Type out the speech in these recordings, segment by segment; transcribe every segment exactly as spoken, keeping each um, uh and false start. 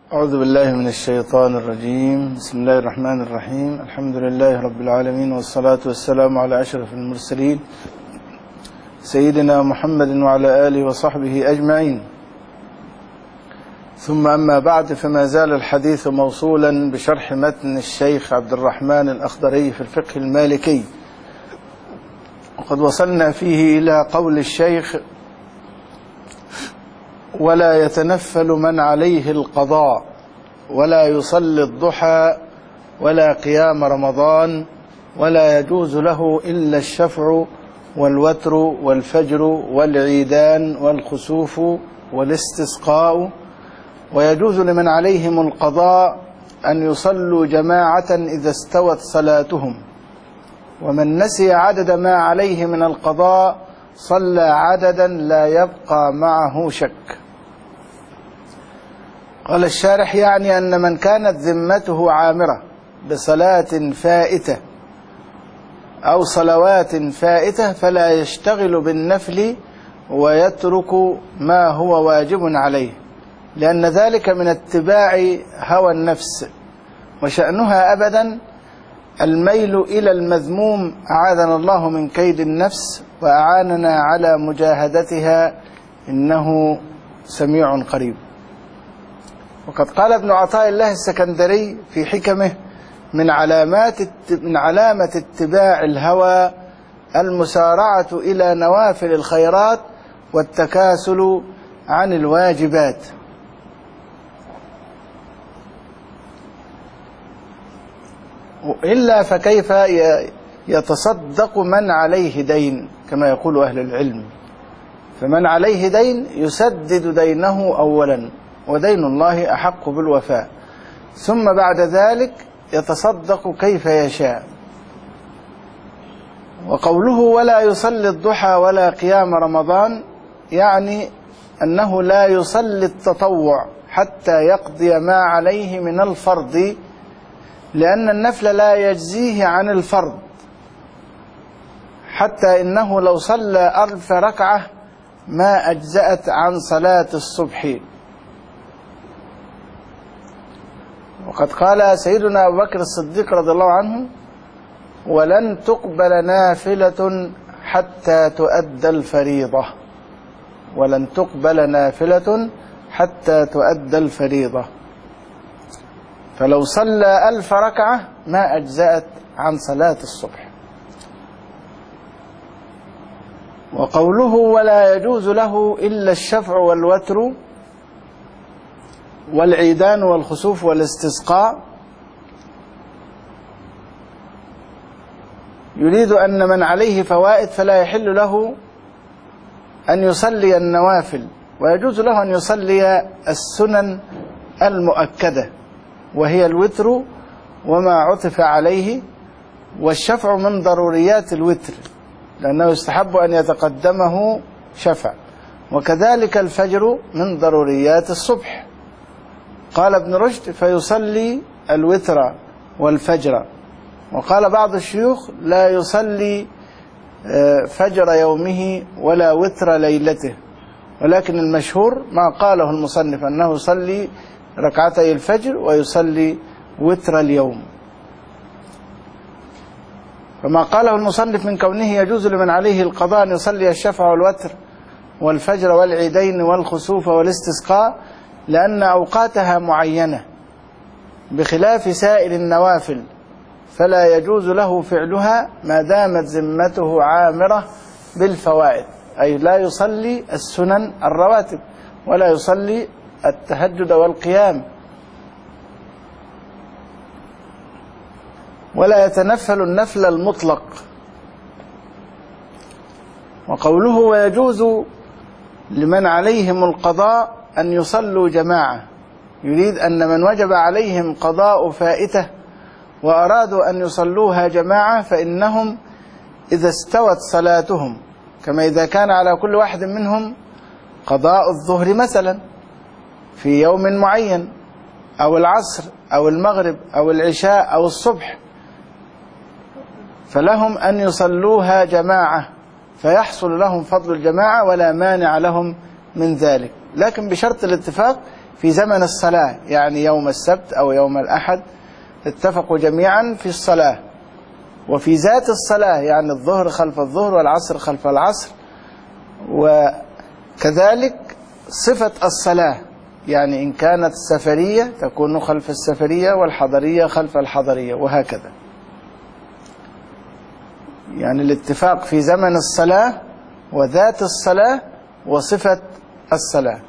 أعوذ بالله من الشيطان الرجيم. بسم الله الرحمن الرحيم. الحمد لله رب العالمين، والصلاة والسلام على أشرف المرسلين سيدنا محمد وعلى آله وصحبه أجمعين. ثم أما بعد، فما زال الحديث موصولا بشرح متن الشيخ عبد الرحمن الأخضري في الفقه المالكي، وقد وصلنا فيه إلى قول الشيخ: ولا يتنفل من عليه القضاء، ولا يصلي الضحى ولا قيام رمضان، ولا يجوز له إلا الشفع والوتر والفجر والعيدان والخسوف والاستسقاء. ويجوز لمن عليهم القضاء أن يصلوا جماعة إذا استوت صلاتهم، ومن نسي عدد ما عليه من القضاء صلى عددا لا يبقى معه شك. قال الشارح: يعني أن من كانت ذمته عامرة بصلاة فائتة أو صلوات فائتة فلا يشتغل بالنفل ويترك ما هو واجب عليه، لأن ذلك من اتباع هوى النفس، وشأنها أبدا الميل إلى المذموم. أعاذنا الله من كيد النفس وأعاننا على مجاهدتها، إنه سميع قريب. وقد قال ابن عطاء الله السكندري في حكمه: من علامات من علامة اتباع الهوى المسارعة إلى نوافل الخيرات والتكاسل عن الواجبات. إلا فكيف يتصدق من عليه دين، كما يقول أهل العلم. فمن عليه دين يسدد دينه أولا، ودين الله أحق بالوفاء، ثم بعد ذلك يتصدق كيف يشاء. وقوله ولا يصلي الضحى ولا قيام رمضان، يعني أنه لا يصلي التطوع حتى يقضي ما عليه من الفرض، لأن النفل لا يجزيه عن الفرض، حتى إنه لو صلى ألف ركعة ما أجزأت عن صلاة الصبح. وقد قال سيدنا أبو بكر الصديق رضي الله عنه: ولن تقبل نافلة حتى تؤدى الفريضة. ولن تقبل نافلة حتى تؤدى الفريضة. فلو صلى ألف ركعة ما أجزأت عن صلاة الصبح. وقوله ولا يجوز له إلا الشفع والوتر والعيدان والخسوف والاستسقاء، يريد أن من عليه فوائد فلا يحل له أن يصلي النوافل، ويجوز له أن يصلي السنن المؤكدة، وهي الوتر وما عطف عليه، والشفع من ضروريات الوتر لأنه يستحب أن يتقدمه شفع، وكذلك الفجر من ضروريات الصبح. قال ابن رشد: فيصلي الوتر والفجر. وقال بعض الشيوخ: لا يصلي فجر يومه ولا وتر ليلته. ولكن المشهور ما قاله المصنف أنه يصلي ركعتي الفجر ويصلي وتر اليوم. فما قاله المصنف من كونه يجوز لمن عليه القضاء أن يصلي الشفع والوتر والفجر والعيدين والخسوف والاستسقاء، لأن أوقاتها معينة بخلاف سائر النوافل، فلا يجوز له فعلها ما دامت ذمته عامرة بالفوائد، أي لا يصلي السنن الرواتب ولا يصلي التهجد والقيام، ولا يتنفل النفل المطلق. وقوله ويجوز لمن عليهم القضاء أن يصلوا جماعة، يريد أن من وجب عليهم قضاء فائتة وأرادوا أن يصلوها جماعة فإنهم إذا استوت صلاتهم، كما إذا كان على كل واحد منهم قضاء الظهر مثلا في يوم معين، أو العصر أو المغرب أو العشاء أو الصبح، فلهم أن يصلوها جماعة فيحصل لهم فضل الجماعة ولا مانع لهم من ذلك، لكن بشرط الاتفاق في زمن الصلاة، يعني يوم السبت أو يوم الأحد اتفقوا جميعا في الصلاة، وفي ذات الصلاة يعني الظهر خلف الظهر والعصر خلف العصر، وكذلك صفة الصلاة، يعني إن كانت سفرية تكون خلف السفرية والحضرية خلف الحضرية وهكذا. يعني الاتفاق في زمن الصلاة وذات الصلاة وصفة الصلاة.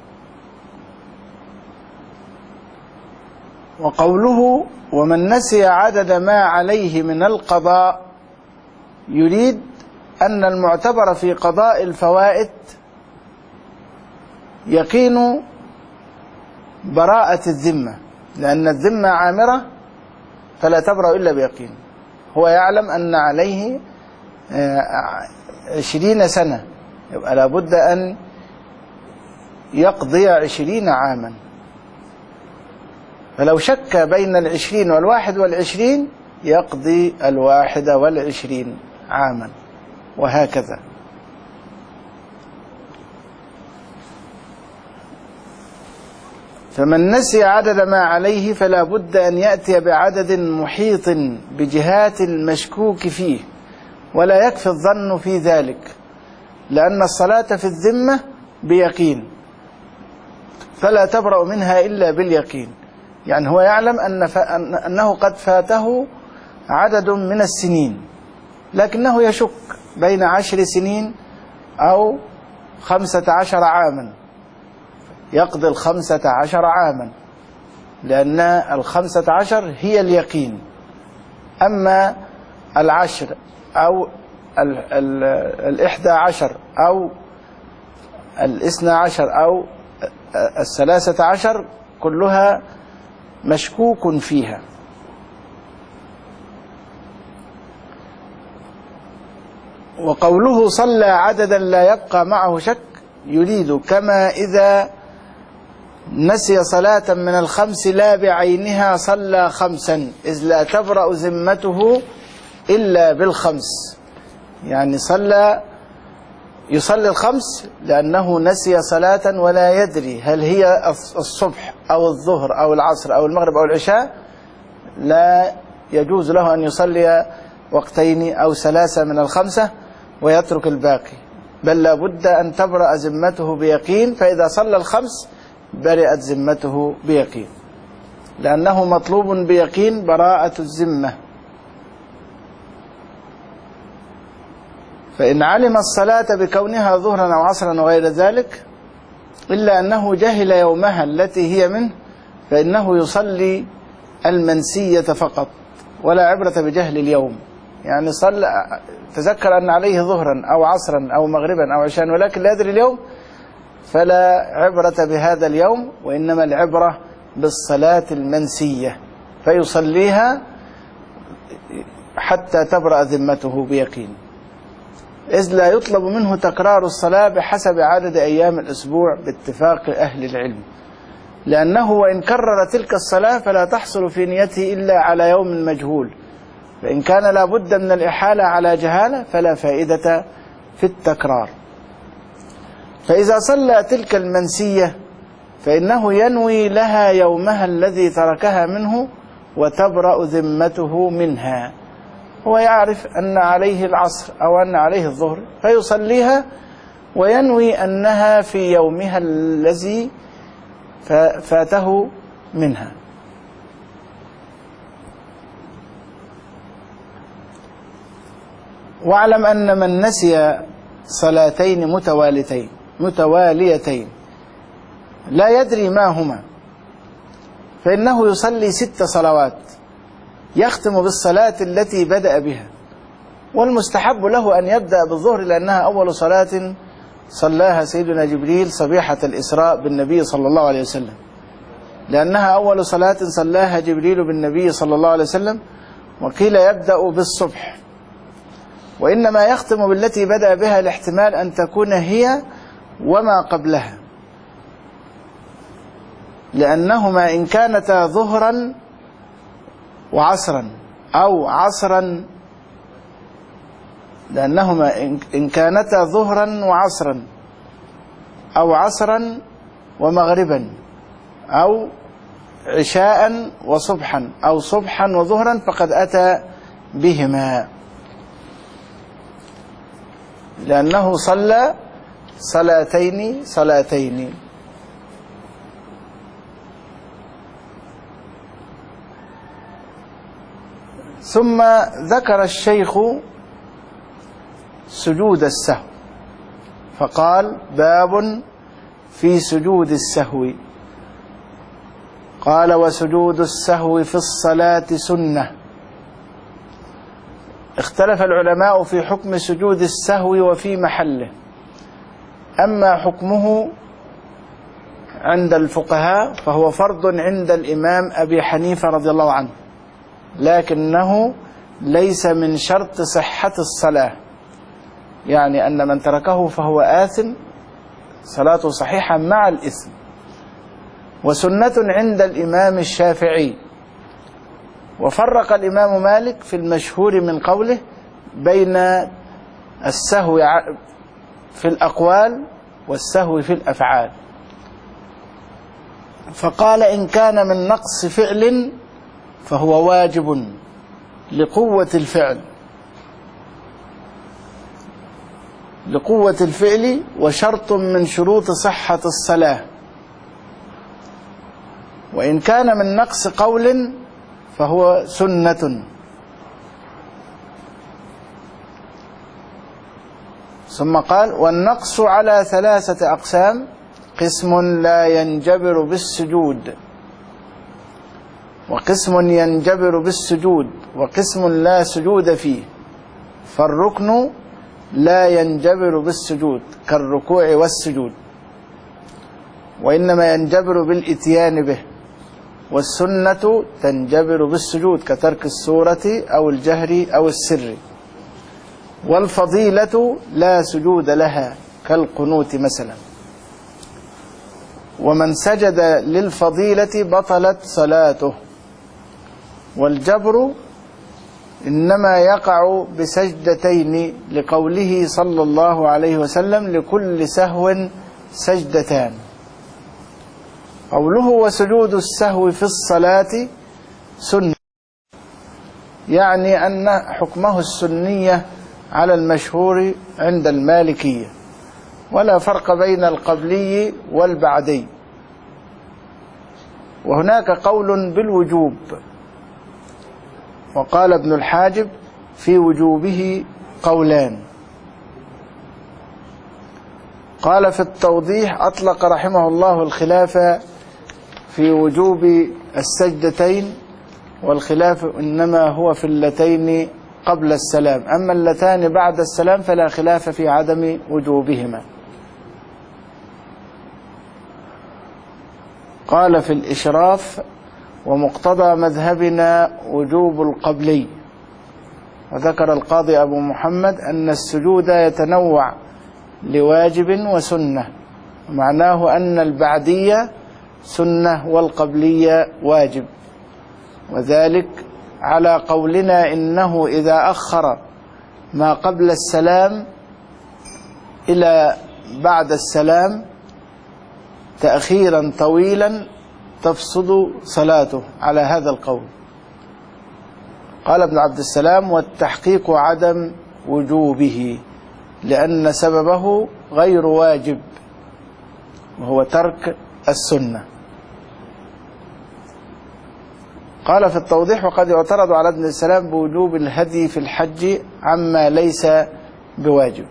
وقوله ومن نسي عدد ما عليه من القضاء يريد أن المعتبر في قضاء الفوائد يقين براءة الذمة، لأن الذمة عامرة فلا تبرأ إلا بيقين. هو يعلم أن عليه عشرين سنة، يبقى لابد أن يقضي عشرين عاما، فلو شك بين العشرين والواحد والعشرين يقضي الواحد والعشرين عاما وهكذا. فمن نسي عدد ما عليه فلا بد أن يأتي بعدد محيط بجهات المشكوك فيه، ولا يكفي الظن في ذلك، لأن الصلاة في الذمة بيقين فلا تبرأ منها إلا باليقين. يعني هو يعلم أن أنه قد فاته عدد من السنين، لكنه يشك بين عشر سنين أو خمسة عشر عاما، يقضي الخمسة عشر عاما، لأن الخمسة عشر هي اليقين. أما العشر أو ال ال الإحدى عشر أو الاثنى عشر أو الثلاثة عشر كلها مشكوك فيها. وقوله صلى عددا لا يبقى معه شك يريد كما إذا نسي صلاة من الخمس لا بعينها صلى خمسا إذ لا تبرأ ذمته إلا بالخمس. يعني صلى يصلي الخمس لأنه نسي صلاة ولا يدري هل هي الصبح أو الظهر أو العصر أو المغرب أو العشاء، لا يجوز له أن يصلي وقتين أو ثلاثة من الخمسة ويترك الباقي، بل لا بد أن تبرأ ذمته بيقين. فإذا صلى الخمس برئت ذمته بيقين، لأنه مطلوب بيقين براءة الذمة. فإن علم الصلاة بكونها ظهرا أو عصرا وغير ذلك إلا أنه جهل يومها التي هي منه فإنه يصلي المنسية فقط ولا عبرة بجهل اليوم. يعني صلى تذكر أن عليه ظهرا أو عصرا أو مغربا أو عشاء ولكن لا يدري اليوم، فلا عبرة بهذا اليوم، وإنما العبرة بالصلاة المنسية فيصليها حتى تبرأ ذمته بيقين، إذ لا يطلب منه تكرار الصلاة بحسب عدد أيام الأسبوع باتفاق أهل العلم، لأنه وإن كرر تلك الصلاة فلا تحصل في نيته إلا على يوم مجهول، فإن كان لا بد من الإحالة على جهالة فلا فائدة في التكرار. فإذا صلى تلك المنسية فإنه ينوي لها يومها الذي تركها منه وتبرأ ذمته منها. هو يعرف أن عليه العصر أو أن عليه الظهر فيصليها وينوي أنها في يومها الذي فاته منها. واعلم أن من نسي صلاتين متواليتين متواليتين لا يدري ما هما فإنه يصلي ست صلوات يختم بالصلاة التي بدأ بها، والمستحب له أن يبدأ بالظهر لأنها أول صلاة صلاها سيدنا جبريل صبيحة الإسراء بالنبي صلى الله عليه وسلم، لأنها أول صلاة صلاها جبريل بالنبي صلى الله عليه وسلم. وقيل يبدأ بالصبح، وإنما يختم بالتي بدأ بها الاحتمال أن تكون هي وما قبلها، لأنهما إن كانتا ظهرا وعصرا أو عصرا لأنهما إن كانتا ظهرا وعصرا أو عصرا ومغربا أو عشاء وصبحا أو صبحا وظهرا فقد أتى بهما، لأنه صلى صلاتين صلاتين. ثم ذكر الشيخ سجود السهو فقال: باب في سجود السهو. قال: وسجود السهو في الصلاة سنة. اختلف العلماء في حكم سجود السهو وفي محله. أما حكمه عند الفقهاء فهو فرض عند الإمام أبي حنيفة رضي الله عنه، لكنه ليس من شرط صحة الصلاة، يعني أن من تركه فهو آثم، صلاته صحيحة مع الإثم. وسنة عند الإمام الشافعي. وفرق الإمام مالك في المشهور من قوله بين السهو في الأقوال والسهو في الأفعال، فقال: إن كان من نقص فعل فهو واجب لقوة الفعل لقوة الفعل وشرط من شروط صحة الصلاة. وإن كان من نقص قول فهو سنة. ثم قال: والنقص على ثلاثة أقسام: قسم لا ينجبر بالسجود، وقسم ينجبر بالسجود، وقسم لا سجود فيه. فالركن لا ينجبر بالسجود كالركوع والسجود، وإنما ينجبر بالإتيان به. والسنة تنجبر بالسجود كترك السورة أو الجهر أو السر. والفضيلة لا سجود لها كالقنوت مثلا. ومن سجد للفضيلة بطلت صلاته. والجبر إنما يقع بسجدتين لقوله صلى الله عليه وسلم: لكل سهو سجدتان. قوله: وسجود السهو في الصلاة سنة، يعني أن حكمه السنية على المشهور عند المالكية، ولا فرق بين القبلي والبعدي. وهناك قول بالوجوب، وقال ابن الحاجب في وجوبه قولان. قال في التوضيح: أطلق رحمه الله الخلاف في وجوب السجدتين، والخلاف إنما هو في اللتين قبل السلام، أما اللتان بعد السلام فلا خلاف في عدم وجوبهما. قال في الإشراف: ومقتضى مذهبنا وجوب القبلي. وذكر القاضي أبو محمد أن السجود يتنوع لواجب وسنة، معناه أن البعدية سنة والقبلية واجب، وذلك على قولنا إنه إذا أخر ما قبل السلام إلى بعد السلام تأخيرا طويلا تفسد صلاته على هذا القول. قال ابن عبد السلام: والتحقيق عدم وجوبه، لأن سببه غير واجب وهو ترك السنة. قال في التوضيح: وقد يعترض على ابن السلام بوجوب الهدي في الحج عما ليس بواجب،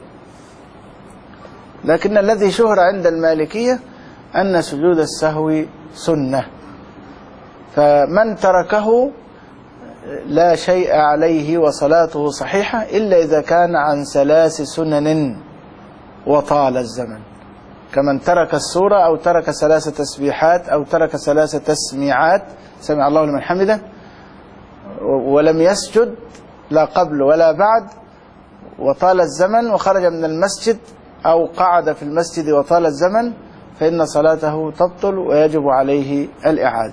لكن الذي شهر عند المالكية أن سجود السهو سنة، فمن تركه لا شيء عليه وصلاته صحيحة، إلا إذا كان عن ثلاث سنن وطال الزمن، كمن ترك السورة أو ترك ثلاث تسبيحات أو ترك ثلاث تسميعات سمع الله لمن حمده ولم يسجد لا قبل ولا بعد، وطال الزمن وخرج من المسجد أو قعد في المسجد وطال الزمن، فإن صلاته تبطل ويجب عليه الإعادة.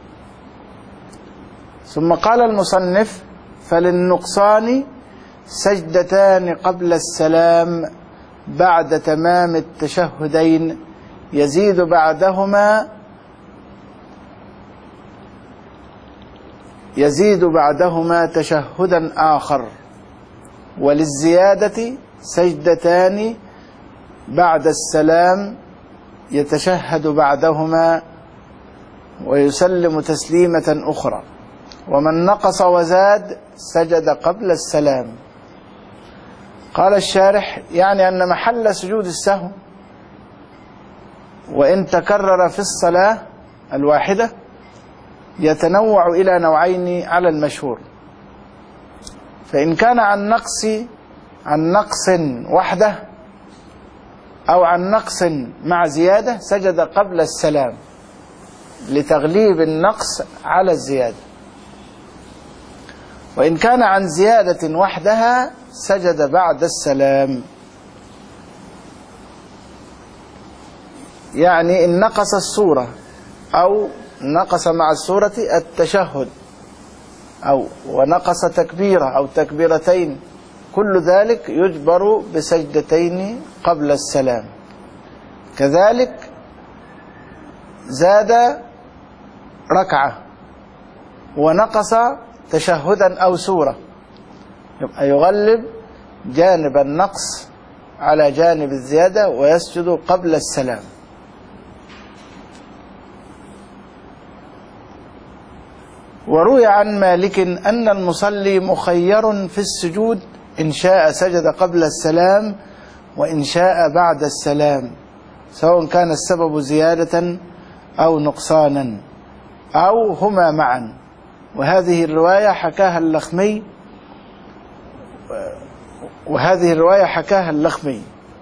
ثم قال المصنف: فللنقصان سجدتان قبل السلام بعد تمام التشهدين، يزيد بعدهما يزيد بعدهما تشهدا آخر، وللزيادة سجدتان بعد السلام يتشهد بعدهما ويسلم تسليمة أخرى، ومن نقص وزاد سجد قبل السلام. قال الشارح: يعني أن محل سجود السهو وإن تكرر في الصلاة الواحدة يتنوع إلى نوعين على المشهور، فإن كان عن نقص عن نقص وحده أو عن نقص مع زيادة سجد قبل السلام لتغليب النقص على الزيادة، وإن كان عن زيادة وحدها سجد بعد السلام. يعني إن نقص السورة أو نقص مع السورة التشهد أو ونقص تكبيرة أو تكبيرتين، كل ذلك يجبر بسجدتين قبل السلام. كذلك زاد ركعة ونقص تشهدا أو سورة، يبقى يغلب جانب النقص على جانب الزيادة ويسجد قبل السلام. وروي عن مالك أن المصلي مخير في السجود، إن شاء سجد قبل السلام وإن شاء بعد السلام، سواء كان السبب زيادة أو نقصانا أو هما معا. وهذه الرواية حكاها اللخمي وهذه الرواية حكاها اللخمي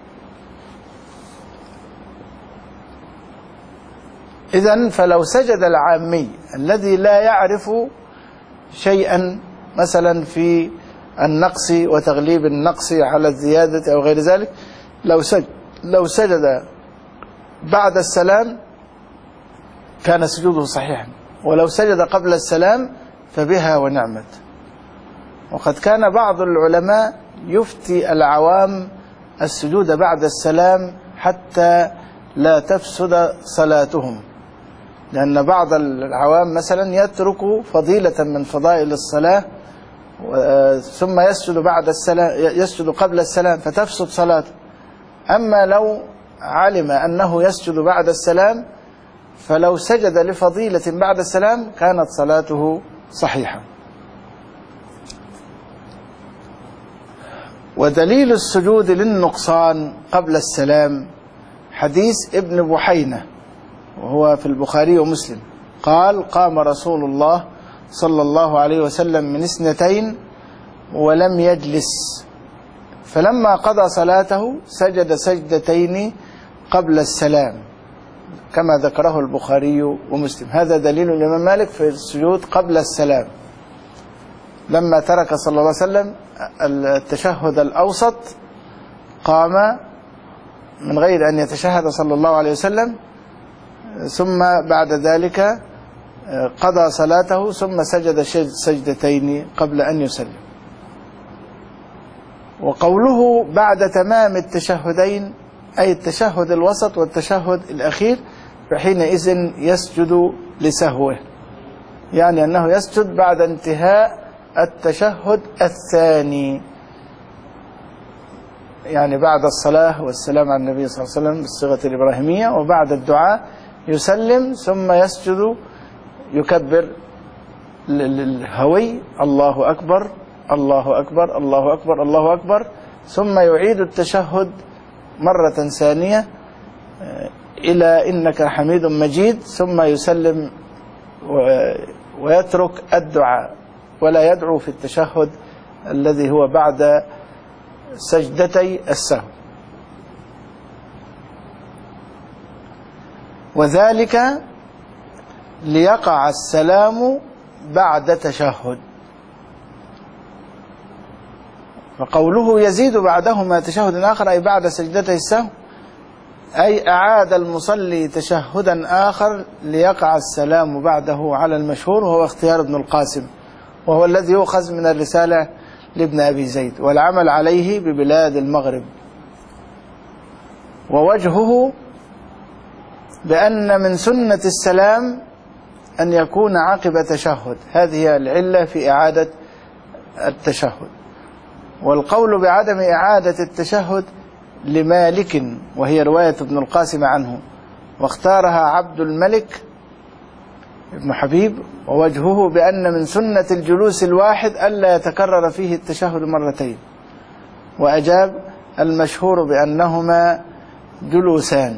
إذن فلو سجد العامي الذي لا يعرف شيئا مثلا في النقص وتغليب النقص على الزيادة أو غير ذلك، لو سجد, لو سجد بعد السلام كان سجوده صحيحا، ولو سجد قبل السلام فبها ونعمت. وقد كان بعض العلماء يفتي العوام السجود بعد السلام حتى لا تفسد صلاتهم، لأن بعض العوام مثلا يترك فضيلة من فضائل الصلاة ثم يسجد بعد السلام يسجد قبل السلام فتفسد صلاته. أما لو علم أنه يسجد بعد السلام فلو سجد لفضيلة بعد السلام كانت صلاته صحيحة. ودليل السجود للنقصان قبل السلام حديث ابن بحينة وهو في البخاري ومسلم قال: قام رسول الله صلى الله عليه وسلم من اثنتين ولم يجلس، فلما قضى صلاته سجد سجدتين قبل السلام، كما ذكره البخاري ومسلم. هذا دليل الإمام مالك في السجود قبل السلام، لما ترك صلى الله عليه وسلم التشهد الأوسط قام من غير أن يتشهد صلى الله عليه وسلم، ثم بعد ذلك قضى صلاته ثم سجد سجدتين قبل أن يسلم. وقوله بعد تمام التشهدين أي التشهد الوسط والتشهد الأخير، فحينئذ يسجد لسهوه، يعني أنه يسجد بعد انتهاء التشهد الثاني، يعني بعد الصلاة والسلام على النبي صلى الله عليه وسلم بالصيغة الإبراهيمية، وبعد الدعاء يسلم ثم يسجد يكبر للهوي الله أكبر الله أكبر الله أكبر الله أكبر، ثم يعيد التشهد مرة ثانية إلى إنك حميد مجيد، ثم يسلم ويترك الدعاء ولا يدعو في التشهد الذي هو بعد سجدتي السهو. وذلك ليقع السلام بعد تشهد. فقوله يزيد بعدهما تشهد آخر أي بعد سجدتي السهو، أي أعاد المصلي تشهدا آخر ليقع السلام بعده على المشهور، وهو اختيار ابن القاسم، وهو الذي يؤخذ من الرسالة لابن أبي زيد، والعمل عليه ببلاد المغرب. ووجهه بأن من سنة السلام أن يكون عقب تشهد، هذه هي العلة في إعادة التشهد. والقول بعدم إعادة التشهد لمالك، وهي رواية ابن القاسم عنه، واختارها عبد الملك ابن حبيب، ووجهه بأن من سنة الجلوس الواحد ألا يتكرر فيه التشهد مرتين، وأجاب المشهور بأنهما جلوسان.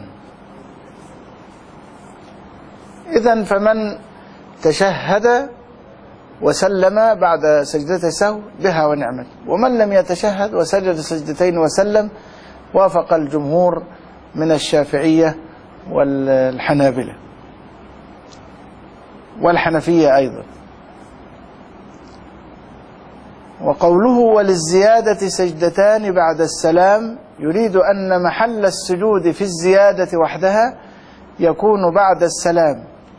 إذن فمن تشهد وسلم بعد سجدة السهو بها ونعمت، ومن لم يتشهد وسجد سجدتين وسلم وافق الجمهور من الشافعية والحنابلة والحنفية أيضا. وقوله وللزيادة سجدتان بعد السلام يريد أن محل السجود في الزيادة وحدها يكون بعد السلام،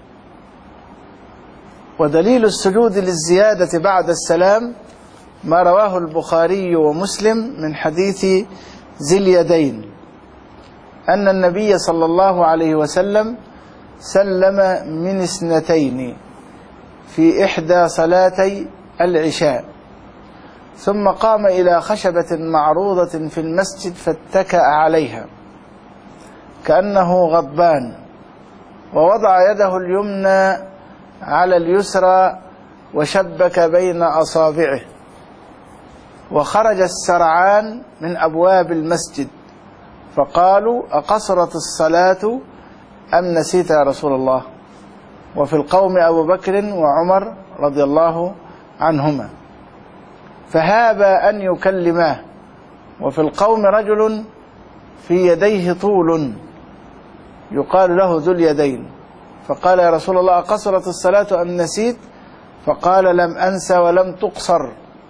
ودليل السجود للزيادة بعد السلام ما رواه البخاري ومسلم من حديث ذي اليدين أن النبي صلى الله عليه وسلم سلم من اثنتين في إحدى صلاتي العشاء، ثم قام إلى خشبة معروضة في المسجد فاتكأ عليها كأنه غضبان، ووضع يده اليمنى على اليسرى وشبك بين أصابعه، وخرج السرعان من أبواب المسجد، فقالوا أقصرت الصلاة أم نسيت يا رسول الله؟ وفي القوم أبو بكر وعمر رضي الله عنهما، فهابا أن يكلماه، وفي القوم رجل في يديه طول يقال له ذو اليدين، فقال يا رسول الله أقصرت الصلاة أم نسيت؟ فقال لم أنس ولم تقصر.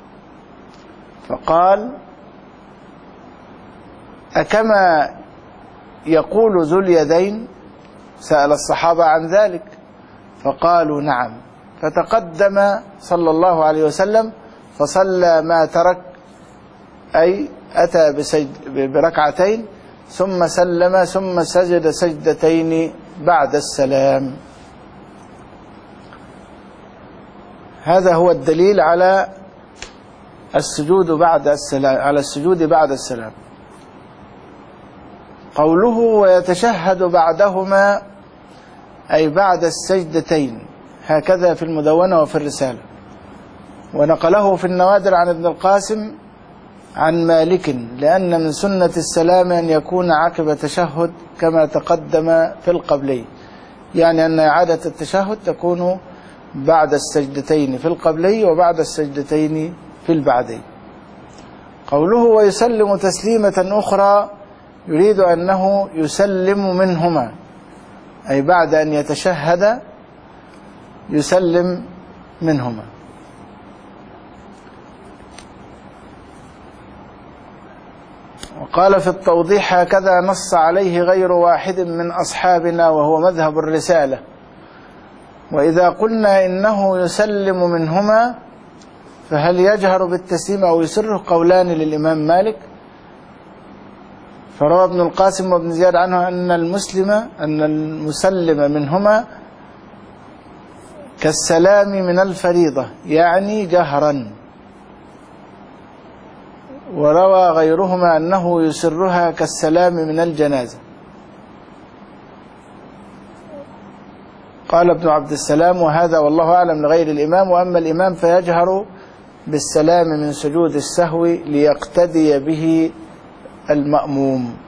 فقال أكما يقول ذو اليدين؟ سأل الصحابة عن ذلك فقالوا نعم، فتقدم صلى الله عليه وسلم فصلى ما ترك، أي أتى بركعتين ثم سلم ثم سجد سجدتين بعد السلام. هذا هو الدليل على السجود بعد السلام، على السجود بعد السلام. قوله ويتشهد بعدهما أي بعد السجدتين، هكذا في المدونة وفي الرسالة، ونقله في النوادر عن ابن القاسم عن مالك، لأن من سنة السلام أن يكون عقب تشهد كما تقدم في القبلي، يعني أن إعادة التشهد تكون بعد السجدتين في القبلي وبعد السجدتين في البعدي. قوله ويسلم تسليمة أخرى يريد أنه يسلم منهما، أي بعد أن يتشهد يسلم منهما. وقال في التوضيح هكذا نص عليه غير واحد من أصحابنا وهو مذهب الرسالة. وإذا قلنا إنه يسلم منهما فهل يجهر بالتسليم أو يسره؟ قولان للإمام مالك. فروى ابن القاسم وابن زياد عنه أن المسلم أن المسلم منهما كالسلام من الفريضة، يعني جهرا. وروى غيرهما أنه يسرها كالسلام من الجنازة. قال ابن عبد السلام وهذا والله أعلم لغير الإمام، وأما الإمام فيجهر بالسلام من سجود السهو ليقتدي به المأموم.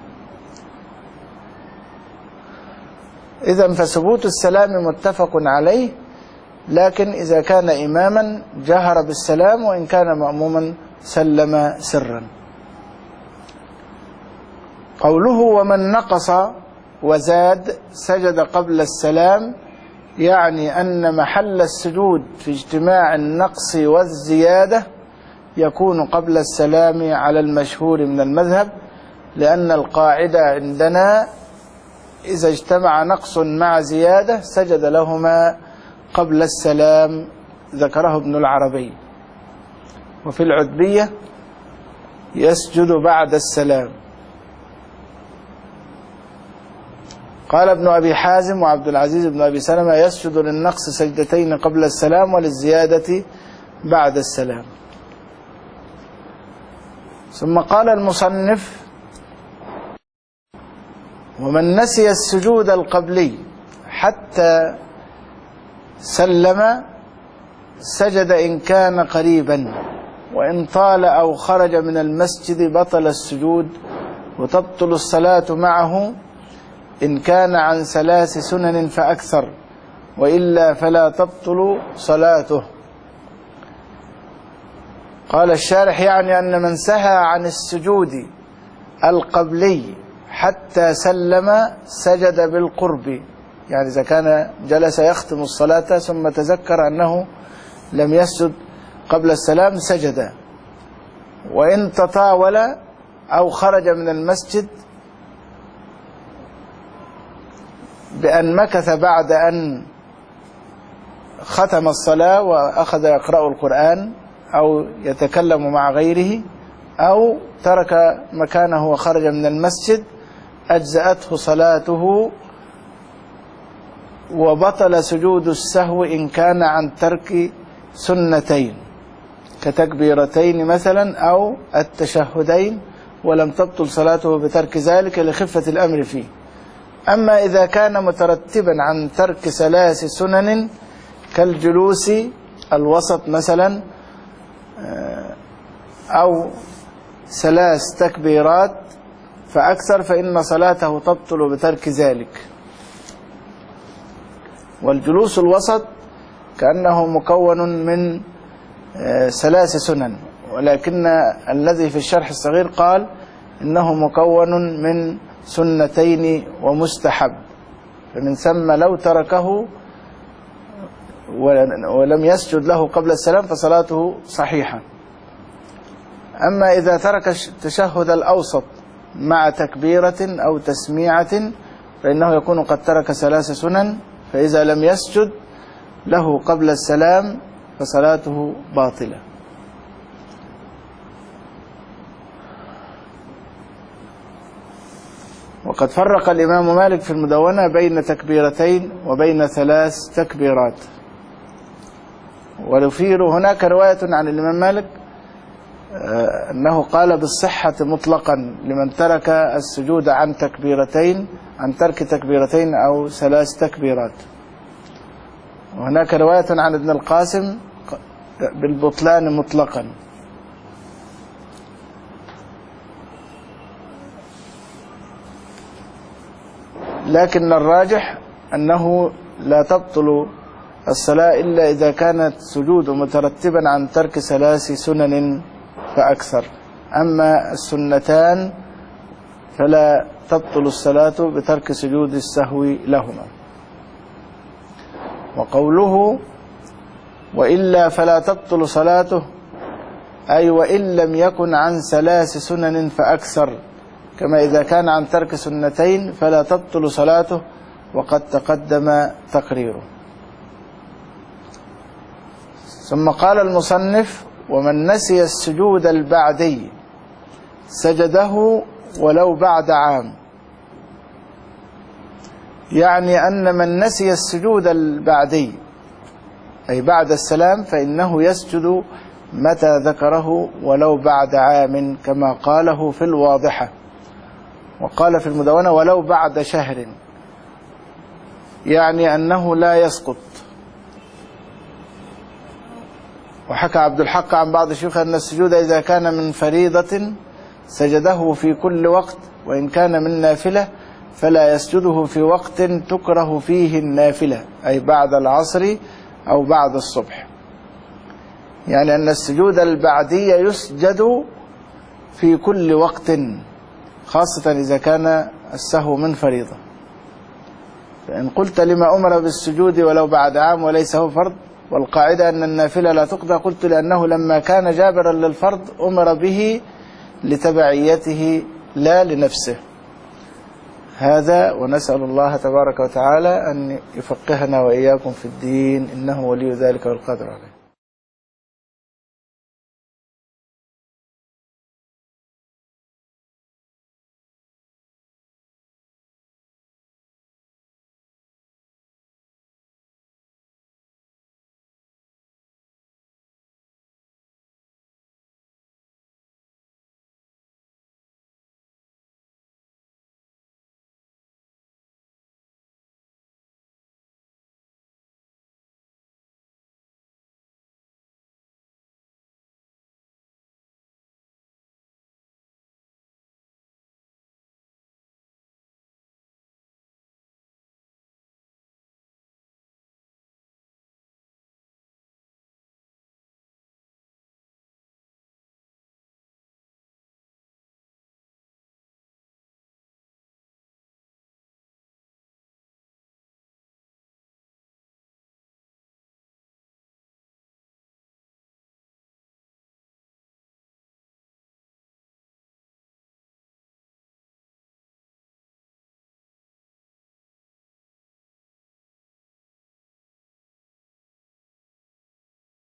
إذن فثبوت السلام متفق عليه، لكن إذا كان إماما جهر بالسلام، وإن كان مأموما سلم سرا. قوله ومن نقص وزاد سجد قبل السلام، يعني أن محل السجود في اجتماع النقص والزيادة يكون قبل السلام على المشهور من المذهب، لأن القاعدة عندنا إذا اجتمع نقص مع زيادة سجد لهما قبل السلام، ذكره ابن العربي. وفي العتبية يسجد بعد السلام. قال ابن أبي حازم وعبد العزيز بن أبي سلمة يسجد للنقص سجدتين قبل السلام وللزيادة بعد السلام. ثم قال المصنف: ومن نسي السجود القبلي حتى سلم سجد إن كان قريبا، وإن طال أو خرج من المسجد بطل السجود، وتبطل الصلاة معه إن كان عن ثلاث سنن فأكثر، وإلا فلا تبطل صلاته. قال الشارح: يعني أن من سهى عن السجود القبلي حتى سلم سجد بالقرب، يعني إذا كان جلس يختم الصلاة ثم تذكر أنه لم يسجد قبل السلام سجد، وإن تطاول أو خرج من المسجد بأن مكث بعد أن ختم الصلاة وأخذ يقرأ القرآن أو يتكلم مع غيره، أو ترك مكانه وخرج من المسجد، أجزأته صلاته وبطل سجود السهو إن كان عن ترك سنتين كتكبيرتين مثلا أو التشهدين، ولم تبطل صلاته بترك ذلك لخفة الأمر فيه. أما إذا كان مترتبا عن ترك ثلاث سنن كالجلوس الوسط مثلا أو ثلاث تكبيرات فأكثر، فإن صلاته تبطل بترك ذلك. والجلوس الوسط كأنه مكون من ثلاث سنن، ولكن الذي في الشرح الصغير قال إنه مكون من سنتين ومستحب، فمن ثم لو تركه ولم يسجد له قبل السلام فصلاته صحيحة. أما إذا ترك التشهد الأوسط مع تكبيرة أو تسميعة فإنه يكون قد ترك ثلاث سنن، فإذا لم يسجد له قبل السلام فصلاته باطلة. وقد فرق الإمام مالك في المدونة بين تكبيرتين وبين ثلاث تكبيرات. ولفير هناك رواية عن الإمام مالك أنه قال بالصحة مطلقا لمن ترك السجود عن تكبيرتين عن ترك تكبيرتين أو ثلاث تكبيرات. وهناك رواية عن ابن القاسم بالبطلان مطلقا. لكن الراجح أنه لا تبطل الصلاة إلا إذا كانت سجود مترتبا عن ترك ثلاث سنن فأكثر. أما السنتان فلا تبطل الصلاة بترك سجود السهو لهما. وقوله وإلا فلا تبطل صلاته أي وإن لم يكن عن ثلاث سنن فأكثر، كما إذا كان عن ترك سنتين فلا تبطل صلاته، وقد تقدم تقريره. ثم قال المصنف ومن نسي السجود البعدي سجده ولو بعد عام، يعني أن من نسي السجود البعدي أي بعد السلام فإنه يسجد متى ذكره ولو بعد عام، كما قاله في الواضحة. وقال في المدونة ولو بعد شهر، يعني أنه لا يسقط. وحكى عبد الحق عن بعض الشيوخ أن السجود إذا كان من فريضة سجده في كل وقت، وإن كان من نافلة فلا يسجده في وقت تكره فيه النافلة، أي بعد العصر أو بعد الصبح. يعني أن السجود البعدي يسجد في كل وقت، خاصة إذا كان السهو من فريضة. فإن قلت لما أمر بالسجود ولو بعد عام وليس هو فرض، والقاعدة أن النافلة لا تقضى، قلت لأنه لما كان جابرا للفرض أمر به لتبعيته لا لنفسه. هذا، ونسأل الله تبارك وتعالى أن يفقهنا وإياكم في الدين، إنه ولي ذلك والقادر عليه.